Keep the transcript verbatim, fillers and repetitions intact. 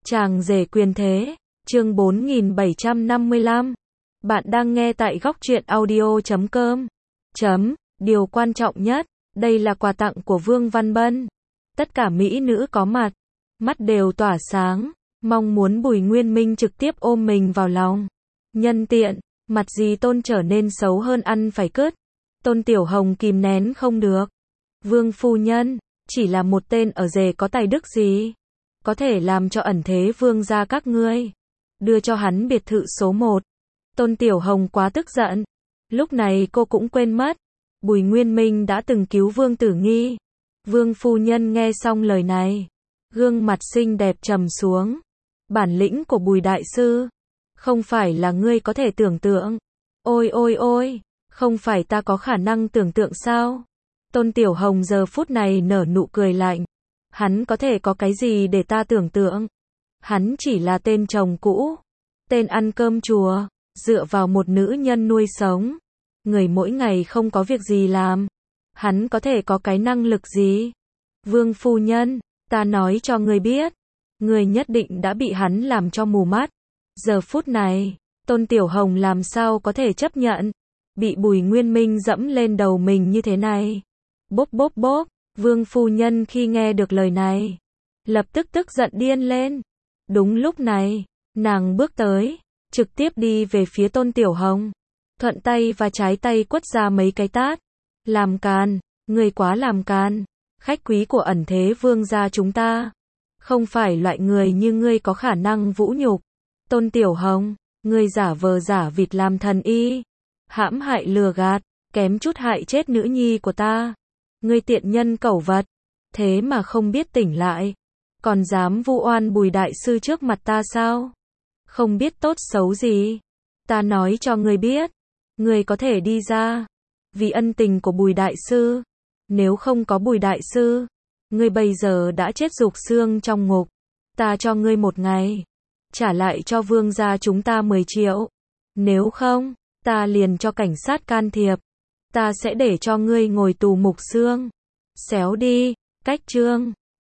Chàng rể quyền thế, chương bốn nghìn bảy trăm năm mươi lăm. Bạn đang nghe tại góc truyện audio chấm com. Chấm, điều quan trọng nhất, đây là quà tặng của Vương Văn Bân. Tất cả mỹ nữ có mặt, mắt đều tỏa sáng, mong muốn Bùi Nguyên Minh trực tiếp ôm mình vào lòng. Nhân tiện, mặt gì Tôn trở nên xấu hơn ăn phải cứt. Tôn Tiểu Hồng kìm nén không được. Vương phu nhân, chỉ là một tên ở rể có tài đức gì có thể làm cho ẩn thế vương gia các ngươi đưa cho hắn biệt thự số một. Tôn Tiểu Hồng quá tức giận. Lúc này cô cũng quên mất, Bùi Nguyên Minh đã từng cứu Vương Tử Nghi. Vương phu nhân nghe xong lời này, gương mặt xinh đẹp trầm xuống. Bản lĩnh của Bùi đại sư, không phải là ngươi có thể tưởng tượng. Ôi ôi ôi, không phải ta có khả năng tưởng tượng sao? Tôn Tiểu Hồng giờ phút này nở nụ cười lạnh. Hắn có thể có cái gì để ta tưởng tượng? Hắn chỉ là tên chồng cũ, tên ăn cơm chùa, dựa vào một nữ nhân nuôi sống. Người mỗi ngày không có việc gì làm, hắn có thể có cái năng lực gì? Vương phu nhân, ta nói cho ngươi biết, ngươi nhất định đã bị hắn làm cho mù mắt. Giờ phút này, Tôn Tiểu Hồng làm sao có thể chấp nhận bị Bùi Nguyên Minh dẫm lên đầu mình như thế này? Bốp bốp bốp. Vương phu nhân khi nghe được lời này, lập tức tức giận điên lên. Đúng lúc này, nàng bước tới, trực tiếp đi về phía Tôn Tiểu Hồng, thuận tay và trái tay quất ra mấy cái tát. Làm càn, ngươi quá làm càn. Khách quý của ẩn thế vương gia chúng ta, không phải loại người như ngươi có khả năng vũ nhục. Tôn Tiểu Hồng, ngươi giả vờ giả vịt làm thần y, hãm hại lừa gạt, kém chút hại chết nữ nhi của ta. Ngươi tiện nhân cẩu vật, thế mà không biết tỉnh lại, còn dám vu oan Bùi đại sư trước mặt ta sao? Không biết tốt xấu gì. Ta nói cho ngươi biết, ngươi có thể đi ra, vì ân tình của Bùi đại sư. Nếu không có Bùi đại sư, ngươi bây giờ đã chết rục xương trong ngục. Ta cho ngươi một ngày, trả lại cho vương gia chúng ta mười triệu. Nếu không, ta liền cho cảnh sát can thiệp. Ta sẽ để cho ngươi ngồi tù mục xương. Xéo đi, cách chương.